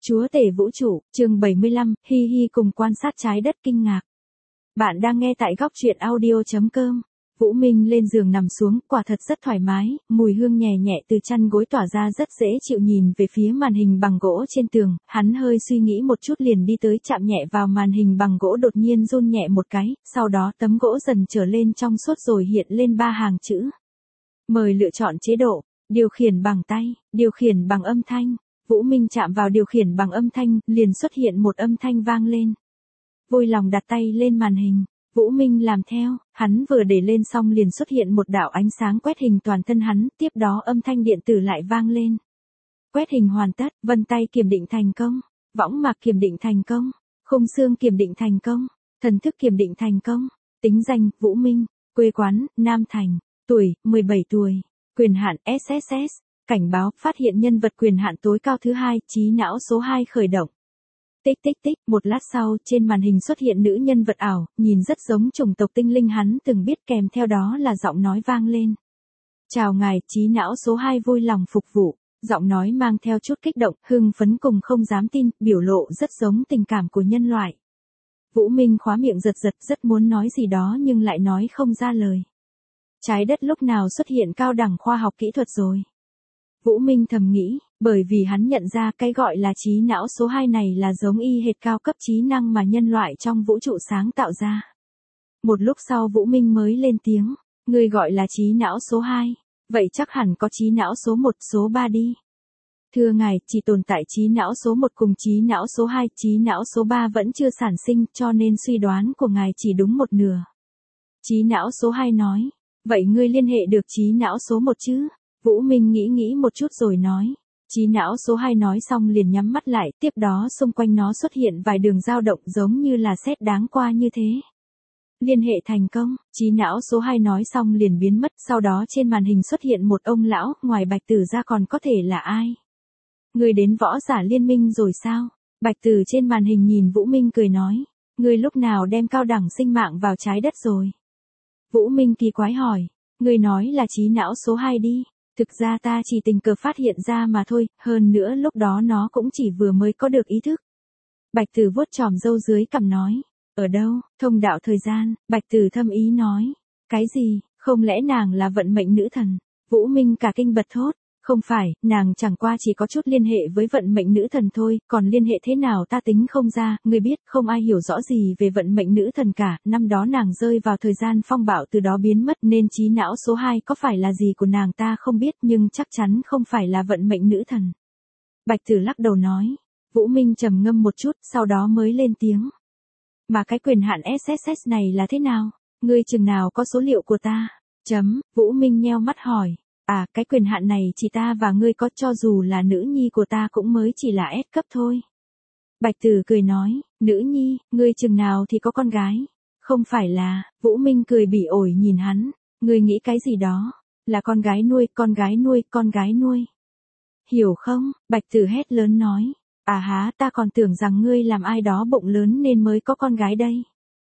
Chúa tể vũ trụ, chương 75, hi hi cùng quan sát trái đất kinh ngạc. Bạn đang nghe tại góc truyện audio.com. Vũ Minh lên giường nằm xuống, quả thật rất thoải mái, mùi hương nhẹ nhẹ từ chăn gối tỏa ra rất dễ chịu. Nhìn về phía màn hình bằng gỗ trên tường, hắn hơi suy nghĩ một chút liền đi tới chạm nhẹ vào màn hình bằng gỗ, đột nhiên run nhẹ một cái, sau đó tấm gỗ dần trở lên trong suốt rồi hiện lên 3 hàng chữ. Mời lựa chọn chế độ, điều khiển bằng tay, điều khiển bằng âm thanh. Vũ Minh chạm vào điều khiển bằng âm thanh, liền xuất hiện một âm thanh vang lên. Vui lòng đặt tay lên màn hình. Vũ Minh làm theo, hắn vừa để lên xong liền xuất hiện một đạo ánh sáng quét hình toàn thân hắn, tiếp đó âm thanh điện tử lại vang lên. Quét hình hoàn tất, vân tay kiểm định thành công, võng mạc kiểm định thành công, khung xương kiểm định thành công, thần thức kiểm định thành công, tính danh, Vũ Minh, quê quán, Nam Thành, tuổi, 17 tuổi, quyền hạn, SSS. Cảnh báo, phát hiện nhân vật quyền hạn tối cao thứ 2, trí não số 2 khởi động. Tích tích tích, một lát sau, trên màn hình xuất hiện nữ nhân vật ảo, nhìn rất giống chủng tộc tinh linh hắn từng biết, kèm theo đó là giọng nói vang lên. Chào ngài, trí não số 2 vui lòng phục vụ. Giọng nói mang theo chút kích động, hưng phấn cùng không dám tin, biểu lộ rất giống tình cảm của nhân loại. Vũ Minh khóa miệng giật giật, rất muốn nói gì đó nhưng lại nói không ra lời. Trái đất lúc nào xuất hiện cao đẳng khoa học kỹ thuật rồi? Vũ Minh thầm nghĩ, bởi vì hắn nhận ra cái gọi là trí não số 2 này là giống y hệt cao cấp trí năng mà nhân loại trong vũ trụ sáng tạo ra. Một lúc sau Vũ Minh mới lên tiếng, người gọi là trí não số 2, vậy chắc hẳn có trí não số 1, số 3 đi. Thưa ngài, chỉ tồn tại trí não số 1 cùng trí não số 2, trí não số 3 vẫn chưa sản sinh, cho nên suy đoán của ngài chỉ đúng một nửa. Trí não số 2 nói, vậy ngươi liên hệ được trí não số 1 chứ? Vũ Minh nghĩ một chút rồi nói. Trí não số 2 nói xong liền nhắm mắt lại, tiếp đó xung quanh nó xuất hiện vài đường dao động giống như là sét đáng qua như thế. Liên hệ thành công, trí não số 2 nói xong liền biến mất, sau đó trên màn hình xuất hiện một ông lão, ngoài Bạch Tử ra còn có thể là ai? Người đến võ giả liên minh rồi sao? Bạch Tử trên màn hình nhìn Vũ Minh cười nói, người lúc nào đem cao đẳng sinh mạng vào trái đất rồi? Vũ Minh kỳ quái hỏi, người nói là trí não số 2 đi. Thực ra ta chỉ tình cờ phát hiện ra mà thôi, hơn nữa lúc đó nó cũng chỉ vừa mới có được ý thức. Bạch Tử vuốt chòm râu dưới cằm nói, ở đâu, thông đạo thời gian, Bạch Tử thâm ý nói, cái gì, không lẽ nàng là vận mệnh nữ thần? Vũ Minh cả kinh bật thốt, không phải, nàng chẳng qua chỉ có chút liên hệ với vận mệnh nữ thần thôi, còn liên hệ thế nào ta tính không ra, ngươi biết, không ai hiểu rõ gì về vận mệnh nữ thần cả, năm đó nàng rơi vào thời gian phong bạo từ đó biến mất nên trí não số 2 có phải là gì của nàng ta không biết nhưng chắc chắn không phải là vận mệnh nữ thần. Bạch Tử lắc đầu nói, Vũ Minh trầm ngâm một chút, sau đó mới lên tiếng. Mà cái quyền hạn SSS này là thế nào? Ngươi chừng nào có số liệu của ta? Vũ Minh nheo mắt hỏi. À, cái quyền hạn này chỉ ta và ngươi có, cho dù là nữ nhi của ta cũng mới chỉ là S cấp thôi. Bạch Tử cười nói, nữ nhi, ngươi chừng nào thì có con gái? Không phải là, Vũ Minh cười bỉ ổi nhìn hắn, ngươi nghĩ cái gì đó? Là con gái nuôi, con gái nuôi, con gái nuôi. Hiểu không? Bạch Tử hét lớn nói, à há, ta còn tưởng rằng ngươi làm ai đó bụng lớn nên mới có con gái đây.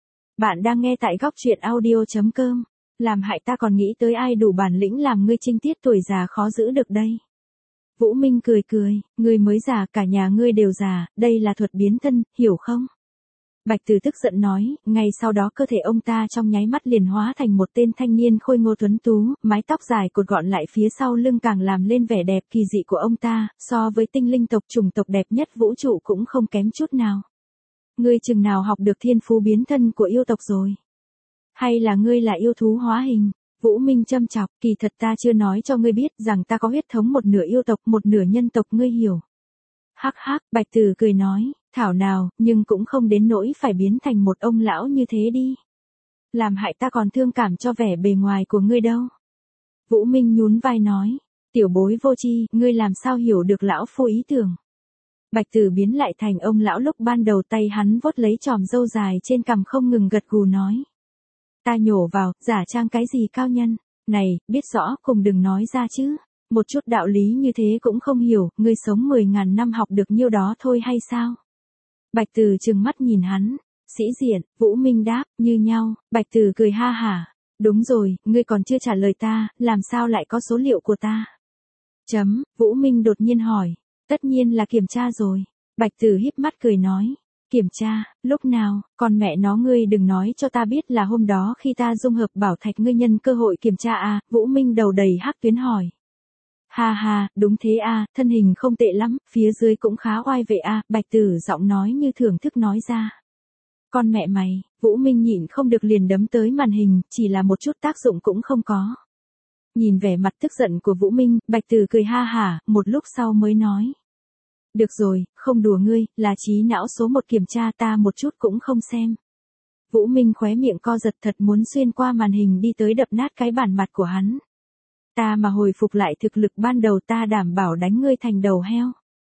Bạn đang nghe tại góc truyện audio.com. Làm hại ta còn nghĩ tới ai đủ bản lĩnh làm ngươi trinh tiết tuổi già khó giữ được đây. Vũ Minh cười cười, ngươi mới già, cả nhà ngươi đều già, đây là thuật biến thân, hiểu không? Bạch Tử tức giận nói, ngay sau đó cơ thể ông ta trong nháy mắt liền hóa thành một tên thanh niên khôi ngô tuấn tú, mái tóc dài cột gọn lại phía sau lưng càng làm lên vẻ đẹp kỳ dị của ông ta, so với tinh linh tộc chủng tộc đẹp nhất vũ trụ cũng không kém chút nào. Ngươi chừng nào học được thiên phú biến thân của yêu tộc rồi? Hay là ngươi là yêu thú hóa hình? Vũ Minh châm chọc, kỳ thật ta chưa nói cho ngươi biết rằng ta có huyết thống một nửa yêu tộc một nửa nhân tộc, ngươi hiểu. Hắc hắc, Bạch Tử cười nói, thảo nào, nhưng cũng không đến nỗi phải biến thành một ông lão như thế đi. Làm hại ta còn thương cảm cho vẻ bề ngoài của ngươi đâu. Vũ Minh nhún vai nói, tiểu bối vô tri, ngươi làm sao hiểu được lão phu ý tưởng. Bạch Tử biến lại thành ông lão lúc ban đầu, tay hắn vuốt lấy chòm râu dài trên cằm không ngừng gật gù nói. Ta nhổ vào, giả trang cái gì cao nhân, này, biết rõ, cùng đừng nói ra chứ, một chút đạo lý như thế cũng không hiểu, ngươi sống 10.000 năm học được nhiêu đó thôi hay sao? Bạch Tử trừng mắt nhìn hắn, sĩ diện, Vũ Minh đáp, như nhau, Bạch Tử cười ha hả, đúng rồi, ngươi còn chưa trả lời ta, làm sao lại có số liệu của ta? Vũ Minh đột nhiên hỏi, tất nhiên là kiểm tra rồi. Bạch Tử híp mắt cười nói. Kiểm tra, lúc nào, còn mẹ nó ngươi đừng nói cho ta biết là hôm đó khi ta dung hợp bảo thạch ngươi nhân cơ hội kiểm tra à, Vũ Minh đầu đầy hắc tuyến hỏi. Ha ha, đúng thế à, thân hình không tệ lắm, phía dưới cũng khá oai vệ à, Bạch Tử giọng nói như thưởng thức nói ra. Con mẹ mày, Vũ Minh nhịn không được liền đấm tới màn hình, chỉ là một chút tác dụng cũng không có. Nhìn vẻ mặt tức giận của Vũ Minh, Bạch Tử cười ha hả, một lúc sau mới nói. Được rồi, không đùa ngươi, là trí não số 1 kiểm tra ta một chút cũng không xem. Vũ Minh khóe miệng co giật thật muốn xuyên qua màn hình đi tới đập nát cái bản mặt của hắn. Ta mà hồi phục lại thực lực ban đầu ta đảm bảo đánh ngươi thành đầu heo.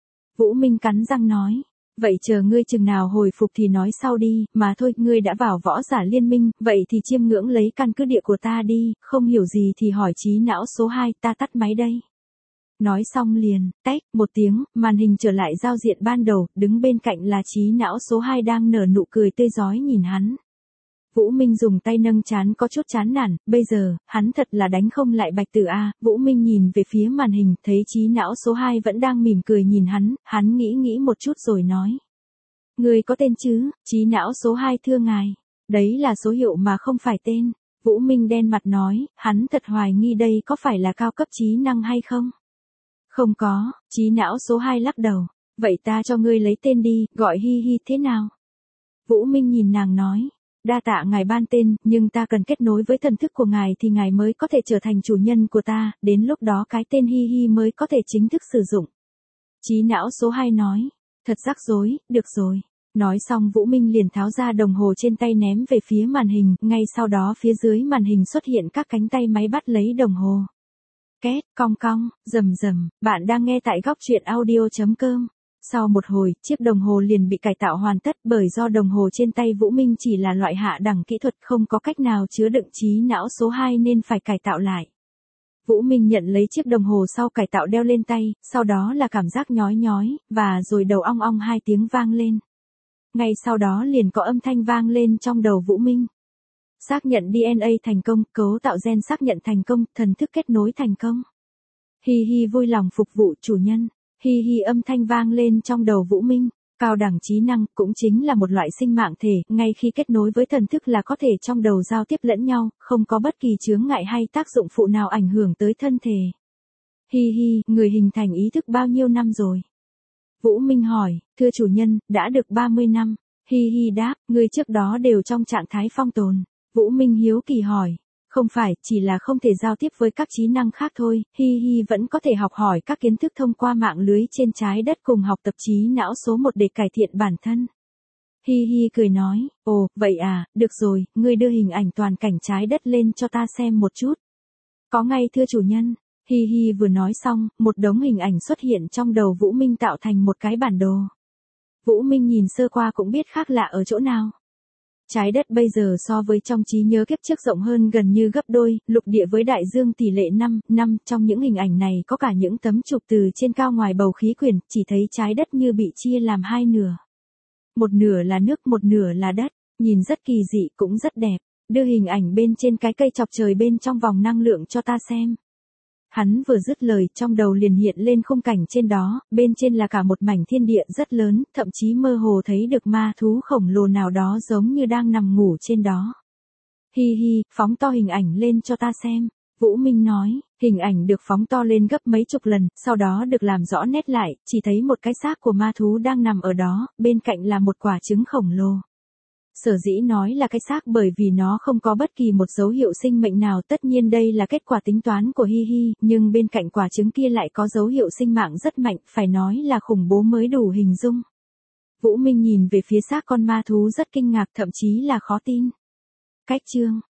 Vũ Minh cắn răng nói. Vậy chờ ngươi chừng nào hồi phục thì nói sau đi, mà thôi, ngươi đã vào võ giả liên minh, vậy thì chiêm ngưỡng lấy căn cứ địa của ta đi, không hiểu gì thì hỏi trí não số 2, ta tắt máy đây. Nói xong liền, tách, một tiếng, màn hình trở lại giao diện ban đầu, đứng bên cạnh là trí não số 2 đang nở nụ cười tươi rói nhìn hắn. Vũ Minh dùng tay nâng trán có chút chán nản, bây giờ, hắn thật là đánh không lại Bạch Tử a. Vũ Minh nhìn về phía màn hình, thấy trí não số 2 vẫn đang mỉm cười nhìn hắn nghĩ một chút rồi nói. Người có tên chứ, trí não số 2 thưa ngài. Đấy là số hiệu mà không phải tên. Vũ Minh đen mặt nói, hắn thật hoài nghi đây có phải là cao cấp trí năng hay không? Không có, trí não số 2 lắc đầu. Vậy ta cho ngươi lấy tên đi, gọi Hi Hi thế nào? Vũ Minh nhìn nàng nói. Đa tạ ngài ban tên, nhưng ta cần kết nối với thần thức của ngài thì ngài mới có thể trở thành chủ nhân của ta, đến lúc đó cái tên Hi Hi mới có thể chính thức sử dụng. Trí não số 2 nói, thật rắc rối, được rồi. Nói xong Vũ Minh liền tháo ra đồng hồ trên tay ném về phía màn hình, ngay sau đó phía dưới màn hình xuất hiện các cánh tay máy bắt lấy đồng hồ. Két, cong cong, rầm rầm, bạn đang nghe tại góc truyện audio.com. Sau một hồi, chiếc đồng hồ liền bị cải tạo hoàn tất bởi do đồng hồ trên tay Vũ Minh chỉ là loại hạ đẳng kỹ thuật không có cách nào chứa đựng trí não số 2 nên phải cải tạo lại. Vũ Minh nhận lấy chiếc đồng hồ sau cải tạo đeo lên tay, sau đó là cảm giác nhói nhói, và rồi đầu ong ong 2 tiếng vang lên. Ngay sau đó liền có âm thanh vang lên trong đầu Vũ Minh. Xác nhận DNA thành công, cấu tạo gen xác nhận thành công, thần thức kết nối thành công. Hi Hi vui lòng phục vụ chủ nhân. Hi Hi âm thanh vang lên trong đầu Vũ Minh. Cao đẳng trí năng cũng chính là một loại sinh mạng thể, ngay khi kết nối với thần thức là có thể trong đầu giao tiếp lẫn nhau, không có bất kỳ chướng ngại hay tác dụng phụ nào ảnh hưởng tới thân thể. Hi Hi, người hình thành ý thức bao nhiêu năm rồi? Vũ Minh hỏi, thưa chủ nhân, đã được 30 năm. Hi Hi đáp, người trước đó đều trong trạng thái phong tồn. Vũ Minh hiếu kỳ hỏi. Không phải, chỉ là không thể giao tiếp với các trí năng khác thôi, Hi Hi vẫn có thể học hỏi các kiến thức thông qua mạng lưới trên trái đất cùng học tập trí não số 1 để cải thiện bản thân. Hi Hi cười nói, ồ, vậy à, được rồi, ngươi đưa hình ảnh toàn cảnh trái đất lên cho ta xem một chút. Có ngay thưa chủ nhân. Hi Hi vừa nói xong, một đống hình ảnh xuất hiện trong đầu Vũ Minh tạo thành một cái bản đồ. Vũ Minh nhìn sơ qua cũng biết khác lạ ở chỗ nào. Trái đất bây giờ so với trong trí nhớ kiếp trước rộng hơn gần như gấp đôi, lục địa với đại dương tỷ lệ 5, trong những hình ảnh này có cả những tấm chụp từ trên cao ngoài bầu khí quyển, chỉ thấy trái đất như bị chia làm hai nửa. Một nửa là nước, một nửa là đất, nhìn rất kỳ dị cũng rất đẹp, đưa hình ảnh bên trên cái cây chọc trời bên trong vòng năng lượng cho ta xem. Hắn vừa dứt lời trong đầu liền hiện lên khung cảnh trên đó, bên trên là cả một mảnh thiên địa rất lớn, thậm chí mơ hồ thấy được ma thú khổng lồ nào đó giống như đang nằm ngủ trên đó. Hi Hi, phóng to hình ảnh lên cho ta xem. Vũ Minh nói, hình ảnh được phóng to lên gấp mấy chục lần, sau đó được làm rõ nét lại, chỉ thấy một cái xác của ma thú đang nằm ở đó, bên cạnh là một quả trứng khổng lồ. Sở dĩ nói là cái xác bởi vì nó không có bất kỳ một dấu hiệu sinh mệnh nào, tất nhiên đây là kết quả tính toán của Hi Hi, nhưng bên cạnh quả trứng kia lại có dấu hiệu sinh mạng rất mạnh, phải nói là khủng bố mới đủ hình dung. Vũ Minh nhìn về phía xác con ma thú rất kinh ngạc, thậm chí là khó tin. Cách chương